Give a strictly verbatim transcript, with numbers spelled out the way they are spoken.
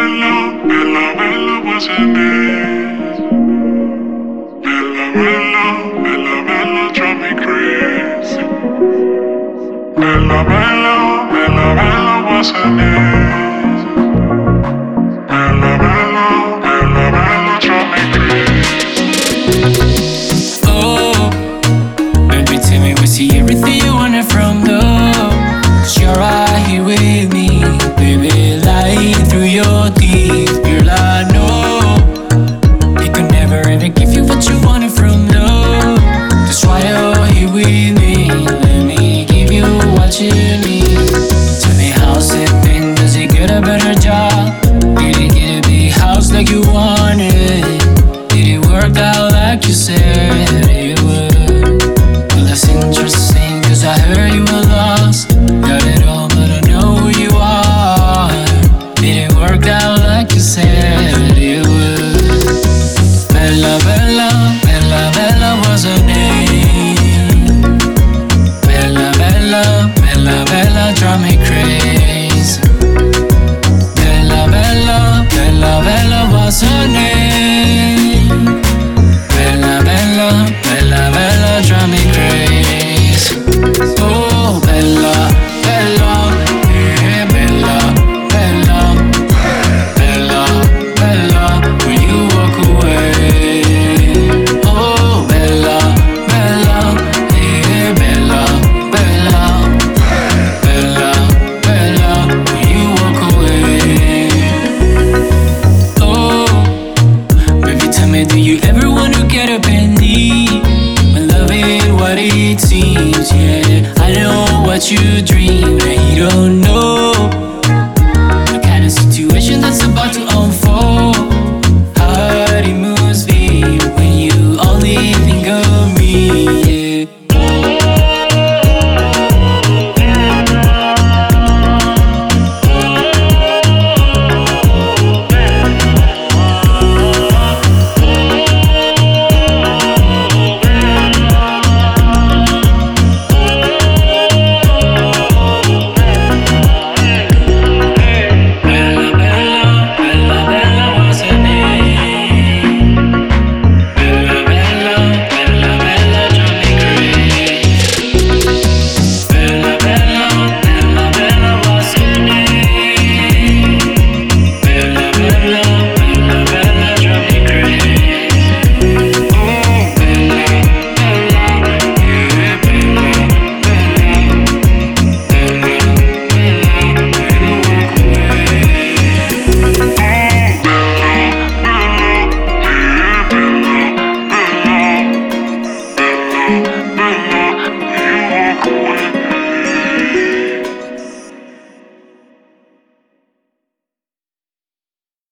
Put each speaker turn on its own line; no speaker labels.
Bella, Bella, Bella was her name. Bella, Bella, Bella, Bella drive me crazy. Bella, Bella, Bella, Bella was her name. Bella, Bella, Bella, Bella drive me crazy.
Oh, baby, tell me what's the everything you wanted from love? 'Cause you're right here with me, baby, lying through your teeth. Girl, I know I could never ever give you what you wanted from love. That's why you're here with me. Let me give you what you need. Tell me how's it been? Does it get a better job? Did it get a big house like you wanted? Did it work out like you said it would? Well, that's interesting, 'cause I heard you were lost. Got it all, but I know who you are. Did it work out like you said it would? Bella, Bella, Bella, Bella was her name. Bella, Bella, Bella, Bella drive me crazy. Bella, Bella, Bella, Bella was her name. Bella, Bella, Bella, Bella drive me crazy. Oh, Bella, Bella, yeah, Bella, Bella, Bella, Bella, when you walk away. Oh, Bella, Bella, yeah, Bella, Bella, Bella, Bella, when you walk away. Oh, baby, tell me, do you ever want to get up and leave? When love ain't what it seems, yeah. I know what you dream, and you don't know the kind of situation that's about to unfold. How hard it must be when you only think of me, yeah.
Bella, you walk away.